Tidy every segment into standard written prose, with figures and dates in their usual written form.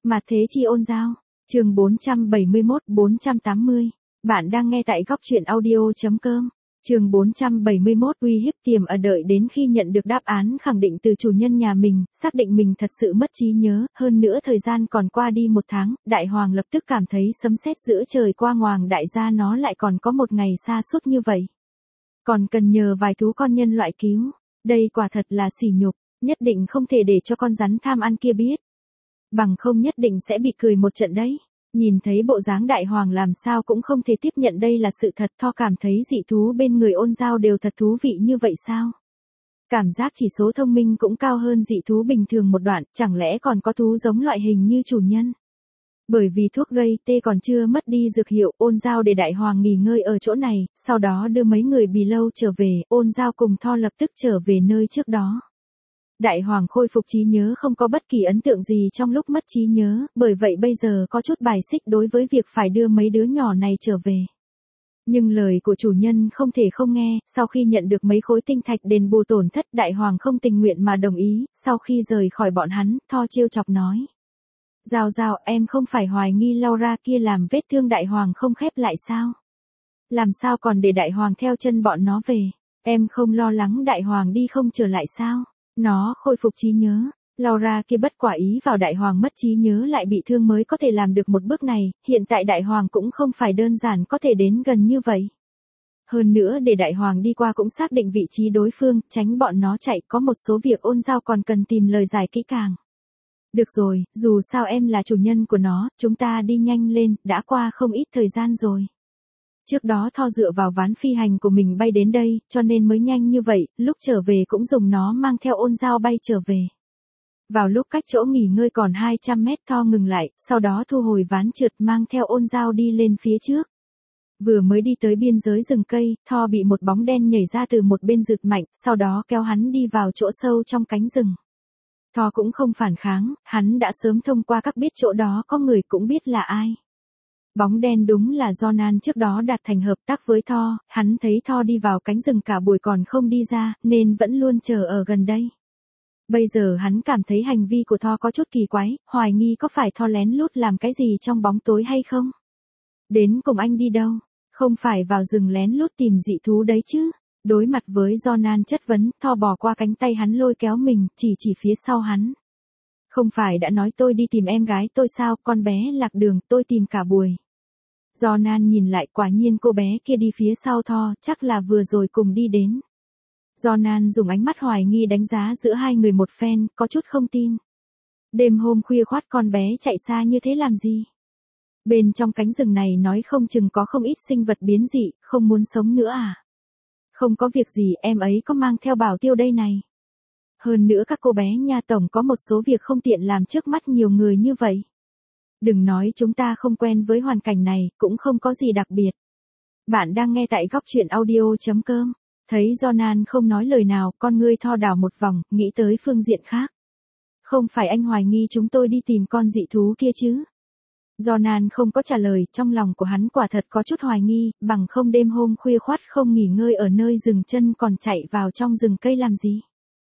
Mà thế chi ôn giao. Chương 471-480. Bạn đang nghe tại góc truyện audio.com. Chương 471 uy hiếp tiềm ở đợi đến khi nhận được đáp án khẳng định từ chủ nhân nhà mình, xác định mình thật sự mất trí nhớ, hơn nữa thời gian còn qua đi 1 tháng, đại hoàng lập tức cảm thấy sấm sét giữa trời qua ngoàng đại gia nó lại còn có một ngày xa suốt như vậy. Còn cần nhờ vài thú con nhân loại cứu, đây quả thật là sỉ nhục, nhất định không thể để cho con rắn tham ăn kia biết. Bằng không nhất định sẽ bị cười một trận đấy. Nhìn thấy bộ dáng đại hoàng làm sao cũng không thể tiếp nhận đây là sự thật, Tho cảm thấy dị thú bên người ôn giao đều thật thú vị như vậy sao? Cảm giác chỉ số thông minh cũng cao hơn dị thú bình thường một đoạn, chẳng lẽ còn có thú giống loại hình như chủ nhân? Bởi vì thuốc gây tê còn chưa mất đi dược hiệu, ôn giao để đại hoàng nghỉ ngơi ở chỗ này, sau đó đưa mấy người bì lâu trở về, ôn giao cùng Tho lập tức trở về nơi trước đó. Đại hoàng khôi phục trí nhớ, không có bất kỳ ấn tượng gì trong lúc mất trí nhớ, bởi vậy bây giờ có chút bài xích đối với việc phải đưa mấy đứa nhỏ này trở về. Nhưng lời của chủ nhân không thể không nghe, sau khi nhận được mấy khối tinh thạch đền bù tổn thất, đại hoàng không tình nguyện mà đồng ý, sau khi rời khỏi bọn hắn, Tho trêu chọc nói. Giao giao, em không phải hoài nghi Laura kia làm vết thương đại hoàng không khép lại sao? Làm sao còn để đại hoàng theo chân bọn nó về? Em không lo lắng đại hoàng đi không trở lại sao? Nó khôi phục trí nhớ, Laura kia bất quả ý vào đại hoàng mất trí nhớ lại bị thương mới có thể làm được một bước này, hiện tại đại hoàng cũng không phải đơn giản có thể đến gần như vậy. Hơn nữa để đại hoàng đi qua cũng xác định vị trí đối phương, tránh bọn nó chạy, có một số việc ôn giao còn cần tìm lời giải kỹ càng. Được rồi, dù sao em là chủ nhân của nó, chúng ta đi nhanh lên, đã qua không ít thời gian rồi. Trước đó Tho dựa vào ván phi hành của mình bay đến đây, cho nên mới nhanh như vậy, lúc trở về cũng dùng nó mang theo ôn giao bay trở về. Vào lúc cách chỗ nghỉ ngơi còn 200 mét Tho ngừng lại, sau đó thu hồi ván trượt mang theo ôn giao đi lên phía trước. Vừa mới đi tới biên giới rừng cây, Tho bị một bóng đen nhảy ra từ một bên rượt mạnh, sau đó kéo hắn đi vào chỗ sâu trong cánh rừng. Tho cũng không phản kháng, hắn đã sớm thông qua các biết chỗ đó có người cũng biết là ai. Bóng đen đúng là Jonan trước đó đạt thành hợp tác với Tho, hắn thấy Tho đi vào cánh rừng cả buổi còn không đi ra, nên vẫn luôn chờ ở gần đây. Bây giờ hắn cảm thấy hành vi của Tho có chút kỳ quái, hoài nghi có phải Tho lén lút làm cái gì trong bóng tối hay không? Đến cùng anh đi đâu? Không phải vào rừng lén lút tìm dị thú đấy chứ? Đối mặt với Jonan chất vấn, Tho bỏ qua cánh tay hắn lôi kéo mình, chỉ phía sau hắn. Không phải đã nói tôi đi tìm em gái tôi sao, con bé lạc đường, tôi tìm cả buổi. Jonan nhìn lại, quả nhiên cô bé kia đi phía sau Tho, chắc là vừa rồi cùng đi đến. Jonan dùng ánh mắt hoài nghi đánh giá giữa hai người một phen, có chút không tin. Đêm hôm khuya khoắt con bé chạy xa như thế làm gì? Bên trong cánh rừng này nói không chừng có không ít sinh vật biến dị, không muốn sống nữa à? Không có việc gì, em ấy có mang theo bảo tiêu đây này. Hơn nữa các cô bé nha tổng có một số việc không tiện làm trước mắt nhiều người như vậy. Đừng nói chúng ta không quen với hoàn cảnh này, cũng không có gì đặc biệt. Bạn đang nghe tại góc truyện audio.com. Thấy Jonan không nói lời nào, con ngươi Tho đảo một vòng, nghĩ tới phương diện khác. Không phải anh hoài nghi chúng tôi đi tìm con dị thú kia chứ? Jonan không có trả lời, trong lòng của hắn quả thật có chút hoài nghi, bằng không đêm hôm khuya khoắt không nghỉ ngơi ở nơi rừng chân còn chạy vào trong rừng cây làm gì?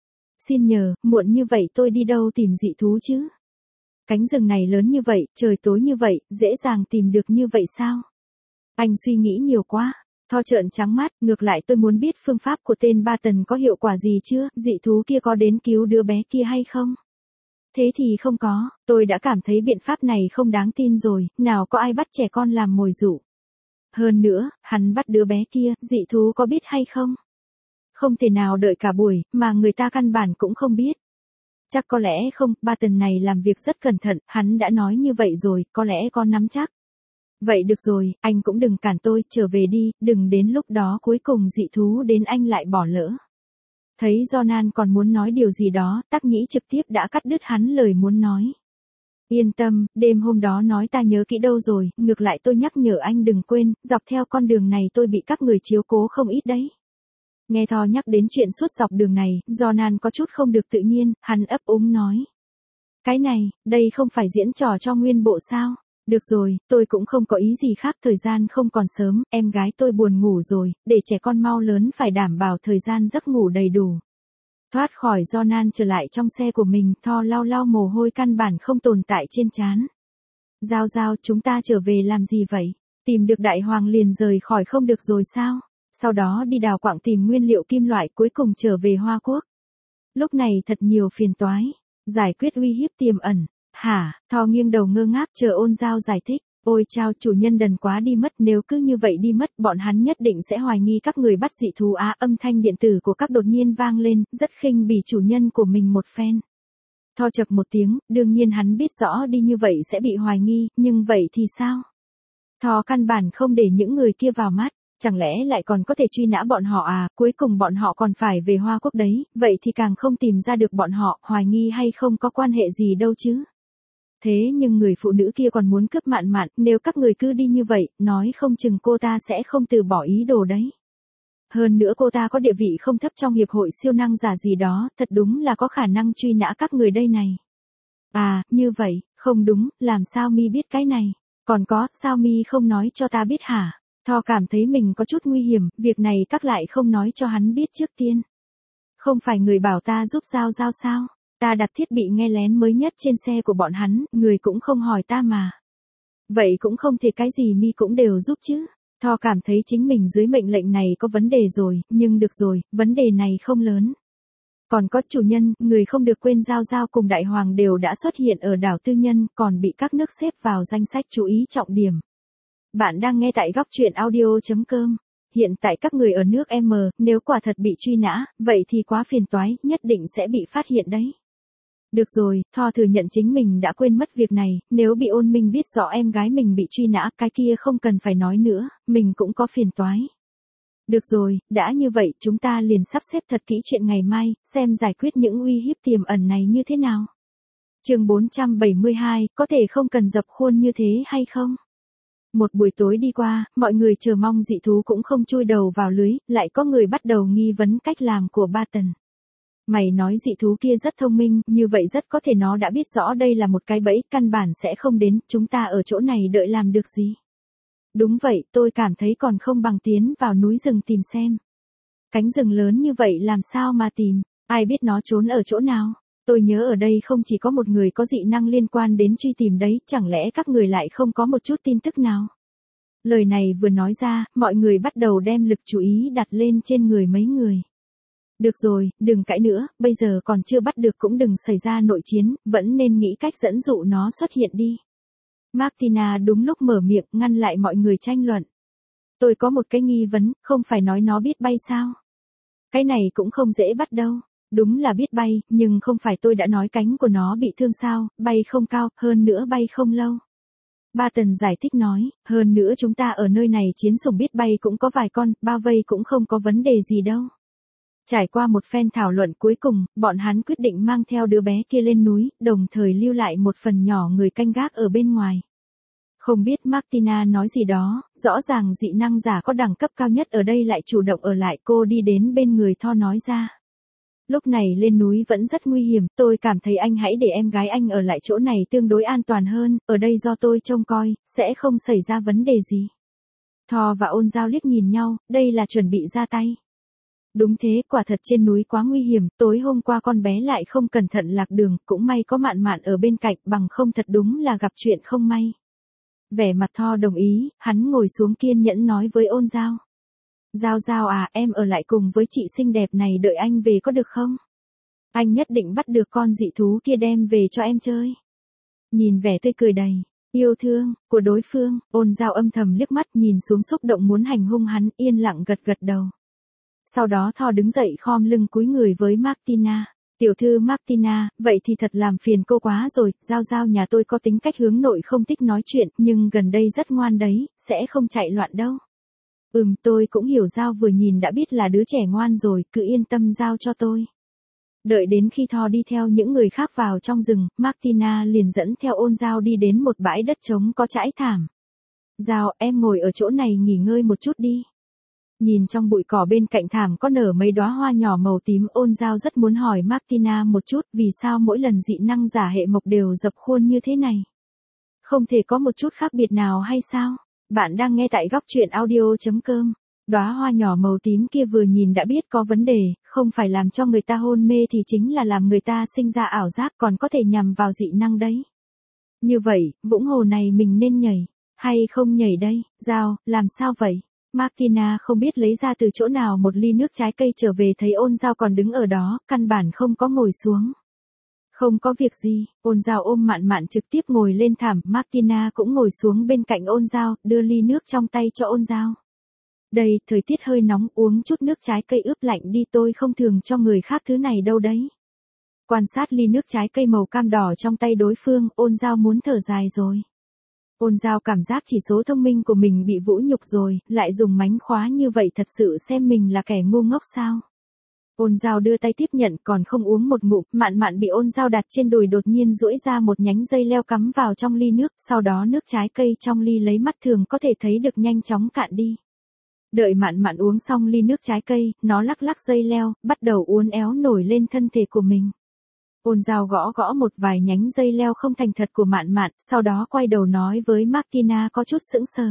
Xin nhờ, muộn như vậy tôi đi đâu tìm dị thú chứ? Cánh rừng này lớn như vậy, trời tối như vậy, dễ dàng tìm được như vậy sao? Anh suy nghĩ nhiều quá. Tho trợn trắng mắt, ngược lại tôi muốn biết phương pháp của tên Ba Tần có hiệu quả gì chưa, dị thú kia có đến cứu đứa bé kia hay không? Thế thì không có, tôi đã cảm thấy biện pháp này không đáng tin rồi, nào có ai bắt trẻ con làm mồi dụ. Hơn nữa, hắn bắt đứa bé kia, dị thú có biết hay không? Không thể nào đợi cả buổi, mà người ta căn bản cũng không biết. Chắc có lẽ không, Ba Tần này làm việc rất cẩn thận, hắn đã nói như vậy rồi, có lẽ con nắm chắc. Vậy được rồi, anh cũng đừng cản tôi, trở về đi, đừng đến lúc đó cuối cùng dị thú đến anh lại bỏ lỡ. Thấy Jonan còn muốn nói điều gì đó, Tắc Nhĩ trực tiếp đã cắt đứt hắn lời muốn nói. Yên tâm, đêm hôm đó nói ta nhớ kỹ đâu rồi, ngược lại tôi nhắc nhở anh đừng quên, dọc theo con đường này tôi bị các người chiếu cố không ít đấy. Nghe Tho nhắc đến chuyện suốt dọc đường này, Jonan có chút không được tự nhiên, hắn ấp úng nói. Cái này, đây không phải diễn trò cho nguyên bộ sao? Được rồi, tôi cũng không có ý gì khác, thời gian không còn sớm, em gái tôi buồn ngủ rồi, để trẻ con mau lớn phải đảm bảo thời gian giấc ngủ đầy đủ. Thoát khỏi Jonan trở lại trong xe của mình, Tho lau lau mồ hôi căn bản không tồn tại trên trán. Giao Giao, chúng ta trở về làm gì vậy? Tìm được đại hoàng liền rời khỏi không được rồi sao? Sau đó đi đào quặng tìm nguyên liệu kim loại, cuối cùng trở về Hoa Quốc. Lúc này thật nhiều phiền toái. Giải quyết uy hiếp tiềm ẩn. Hả? Thò nghiêng đầu ngơ ngác chờ Ôn Giao giải thích. Ôi chao, chủ nhân đần quá đi mất, nếu cứ như vậy đi mất, bọn hắn nhất định sẽ hoài nghi các người bắt dị thú á. Âm thanh điện tử của các đột nhiên vang lên, rất khinh bỉ chủ nhân của mình một phen. Tho chậc một tiếng, đương nhiên hắn biết rõ đi như vậy sẽ bị hoài nghi, nhưng vậy thì sao? Tho căn bản không để những người kia vào mắt, chẳng lẽ lại còn có thể truy nã bọn họ à, cuối cùng bọn họ còn phải về Hoa Quốc đấy, vậy thì càng không tìm ra được bọn họ, hoài nghi hay không có quan hệ gì đâu chứ. Thế nhưng người phụ nữ kia còn muốn cướp Mạn Mạn, nếu các người cứ đi như vậy, nói không chừng cô ta sẽ không từ bỏ ý đồ đấy. Hơn nữa cô ta có địa vị không thấp trong hiệp hội siêu năng giả gì đó, thật đúng là có khả năng truy nã các người đây này. À, như vậy, không đúng, làm sao mi biết cái này? Còn có, sao mi không nói cho ta biết hả? Tho cảm thấy mình có chút nguy hiểm, việc này các lại không nói cho hắn biết trước tiên. Không phải người bảo ta giúp Giao Giao sao? Ta đặt thiết bị nghe lén mới nhất trên xe của bọn hắn, người cũng không hỏi ta mà. Vậy cũng không thể cái gì mi cũng đều giúp chứ. Tho cảm thấy chính mình dưới mệnh lệnh này có vấn đề rồi, nhưng được rồi, vấn đề này không lớn. Còn có chủ nhân, người không được quên Giao Giao cùng Đại Hoàng đều đã xuất hiện ở đảo tư nhân, còn bị các nước xếp vào danh sách chú ý trọng điểm. Bạn đang nghe tại góc truyện audio.com. Hiện tại các người ở nước M, nếu quả thật bị truy nã, vậy thì quá phiền toái, nhất định sẽ bị phát hiện đấy. Được rồi, Tho thừa nhận chính mình đã quên mất việc này, nếu bị Ôn Minh biết rõ em gái mình bị truy nã, cái kia không cần phải nói nữa, mình cũng có phiền toái. Được rồi, đã như vậy, chúng ta liền sắp xếp thật kỹ chuyện ngày mai, xem giải quyết những uy hiếp tiềm ẩn này như thế nào. Chương 472, có thể không cần dập khuôn như thế hay không? Một buổi tối đi qua, mọi người chờ mong dị thú cũng không chui đầu vào lưới, lại có người bắt đầu nghi vấn cách làm của Barton. Mày nói dị thú kia rất thông minh, như vậy rất có thể nó đã biết rõ đây là một cái bẫy, căn bản sẽ không đến, chúng ta ở chỗ này đợi làm được gì. Đúng vậy, tôi cảm thấy còn không bằng tiến vào núi rừng tìm xem. Cánh rừng lớn như vậy làm sao mà tìm, ai biết nó trốn ở chỗ nào. Tôi nhớ ở đây không chỉ có một người có dị năng liên quan đến truy tìm đấy, chẳng lẽ các người lại không có một chút tin tức nào. Lời này vừa nói ra, mọi người bắt đầu đem lực chú ý đặt lên trên người mấy người. Được rồi, đừng cãi nữa, bây giờ còn chưa bắt được cũng đừng xảy ra nội chiến, vẫn nên nghĩ cách dẫn dụ nó xuất hiện đi. Martina đúng lúc mở miệng ngăn lại mọi người tranh luận. Tôi có một cái nghi vấn, không phải nói nó biết bay sao? Cái này cũng không dễ bắt đâu. Đúng là biết bay, nhưng không phải tôi đã nói cánh của nó bị thương sao, bay không cao, hơn nữa bay không lâu. Barton giải thích nói, hơn nữa chúng ta ở nơi này chiến sủng biết bay cũng có vài con, bao vây cũng không có vấn đề gì đâu. Trải qua một phen thảo luận cuối cùng, bọn hắn quyết định mang theo đứa bé kia lên núi, đồng thời lưu lại một phần nhỏ người canh gác ở bên ngoài. Không biết Martina nói gì đó, rõ ràng dị năng giả có đẳng cấp cao nhất ở đây lại chủ động ở lại, cô đi đến bên người Tho nói ra. Lúc này lên núi vẫn rất nguy hiểm, tôi cảm thấy anh hãy để em gái anh ở lại chỗ này tương đối an toàn hơn, ở đây do tôi trông coi, sẽ không xảy ra vấn đề gì. Tho và Ôn Giao liếc nhìn nhau, đây là chuẩn bị ra tay. Đúng thế, quả thật trên núi quá nguy hiểm, tối hôm qua con bé lại không cẩn thận lạc đường, cũng may có Mạn Mạn ở bên cạnh, bằng không thật đúng là gặp chuyện không may. Vẻ mặt Tho đồng ý, hắn ngồi xuống kiên nhẫn nói với Ôn Giao. Giao Giao à, em ở lại cùng với chị xinh đẹp này đợi anh về có được không? Anh nhất định bắt được con dị thú kia đem về cho em chơi. Nhìn vẻ tươi cười đầy yêu thương của đối phương, Ôn Giao âm thầm liếc mắt nhìn xuống xúc động muốn hành hung hắn, yên lặng gật gật đầu. Sau đó Tho đứng dậy khom lưng cúi người với Martina. Tiểu thư Martina, vậy thì thật làm phiền cô quá rồi, Giao Giao nhà tôi có tính cách hướng nội không thích nói chuyện, nhưng gần đây rất ngoan đấy, sẽ không chạy loạn đâu. Tôi cũng hiểu Giao vừa nhìn đã biết là đứa trẻ ngoan rồi, cứ yên tâm giao cho tôi. Đợi đến khi Tho đi theo những người khác vào trong rừng, Martina liền dẫn theo Ôn Giao đi đến một bãi đất trống có trải thảm. Giao, em ngồi ở chỗ này nghỉ ngơi một chút đi. Nhìn trong bụi cỏ bên cạnh thảm có nở mấy đóa hoa nhỏ màu tím, Ôn Giao rất muốn hỏi Martina một chút vì sao mỗi lần dị năng giả hệ mộc đều dập khuôn như thế này. Không thể có một chút khác biệt nào hay sao? Bạn đang nghe tại góc truyện audio.com. Đóa hoa nhỏ màu tím kia vừa nhìn đã biết có vấn đề, không phải làm cho người ta hôn mê thì chính là làm người ta sinh ra ảo giác, còn có thể nhằm vào dị năng đấy. Như vậy, vũng hồ này mình nên nhảy, hay không nhảy đây, Giao, làm sao vậy? Martina không biết lấy ra từ chỗ nào một ly nước trái cây trở về thấy ôn Giao còn đứng ở đó, căn bản không có ngồi xuống. Không có việc gì, ôn Giao ôm Mạn Mạn trực tiếp ngồi lên thảm, Martina cũng ngồi xuống bên cạnh ôn Giao, đưa ly nước trong tay cho ôn Giao. Đây, thời tiết hơi nóng, uống chút nước trái cây ướp lạnh đi, tôi không thường cho người khác thứ này đâu đấy. Quan sát ly nước trái cây màu cam đỏ trong tay đối phương, ôn Giao muốn thở dài rồi. Ôn Giao cảm giác chỉ số thông minh của mình bị vũ nhục rồi, lại dùng mánh khóa như vậy thật sự xem mình là kẻ ngu ngốc sao. Ôn Giao đưa tay tiếp nhận còn không uống một ngụm, Mạn Mạn bị ôn Giao đặt trên đùi đột nhiên duỗi ra một nhánh dây leo cắm vào trong ly nước, sau đó nước trái cây trong ly lấy mắt thường có thể thấy được nhanh chóng cạn đi. Đợi Mạn Mạn uống xong ly nước trái cây, nó lắc lắc dây leo, bắt đầu uốn éo nổi lên thân thể của mình. Ôn Giao gõ gõ một vài nhánh dây leo không thành thật của Mạn Mạn, sau đó quay đầu nói với Martina có chút sững sờ.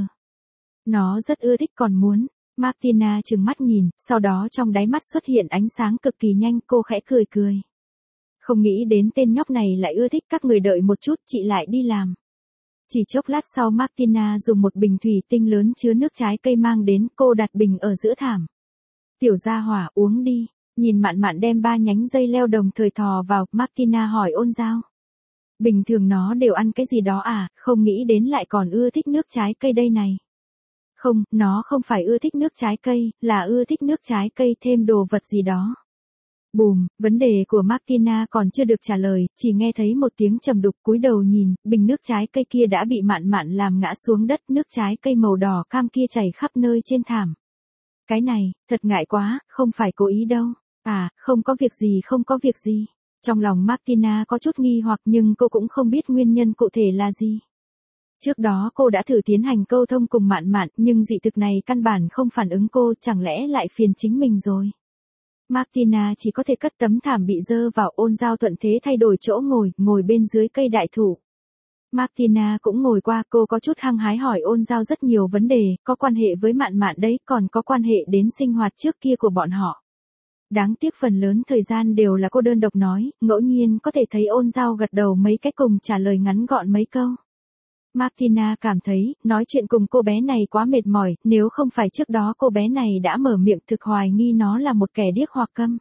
Nó rất ưa thích còn muốn. Martina trừng mắt nhìn, sau đó trong đáy mắt xuất hiện ánh sáng cực kỳ nhanh, cô khẽ cười cười. Không nghĩ đến tên nhóc này lại ưa thích, các người đợi một chút, chị lại đi làm. Chỉ chốc lát sau Martina dùng một bình thủy tinh lớn chứa nước trái cây mang đến, cô đặt bình ở giữa thảm. Tiểu gia hỏa uống đi. Nhìn Mạn Mạn đem 3 nhánh dây leo đồng thời thò vào, Martina hỏi ôn Giao. Bình thường nó đều ăn cái gì đó à, không nghĩ đến lại còn ưa thích nước trái cây đây này. Không, nó không phải ưa thích nước trái cây, là ưa thích nước trái cây thêm đồ vật gì đó. Bùm, vấn đề của Martina còn chưa được trả lời, chỉ nghe thấy một tiếng trầm đục, cúi đầu nhìn, bình nước trái cây kia đã bị Mạn Mạn làm ngã xuống đất, nước trái cây màu đỏ cam kia chảy khắp nơi trên thảm. Cái này, thật ngại quá, không phải cố ý đâu. À, không có việc gì, không có việc gì. Trong lòng Martina có chút nghi hoặc nhưng cô cũng không biết nguyên nhân cụ thể là gì. Trước đó cô đã thử tiến hành câu thông cùng Mạn Mạn nhưng dị thực này căn bản không phản ứng cô, chẳng lẽ lại phiền chính mình rồi. Martina chỉ có thể cất tấm thảm bị dơ vào, ôn Giao thuận thế thay đổi chỗ ngồi bên dưới cây đại thụ. Martina cũng ngồi qua, cô có chút hăng hái hỏi ôn Giao rất nhiều vấn đề, có quan hệ với Mạn Mạn đấy, còn có quan hệ đến sinh hoạt trước kia của bọn họ. Đáng tiếc phần lớn thời gian đều là cô đơn độc nói, ngẫu nhiên có thể thấy ôn Giao gật đầu mấy cái cùng trả lời ngắn gọn mấy câu. Martina cảm thấy, nói chuyện cùng cô bé này quá mệt mỏi, nếu không phải trước đó cô bé này đã mở miệng thực hoài nghi nó là một kẻ điếc hoặc câm.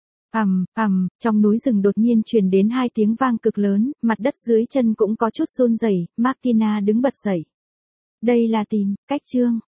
Trong núi rừng đột nhiên truyền đến 2 tiếng vang cực lớn, mặt đất dưới chân cũng có chút run rẩy, Martina đứng bật dậy. Đây là tìm, cách chương.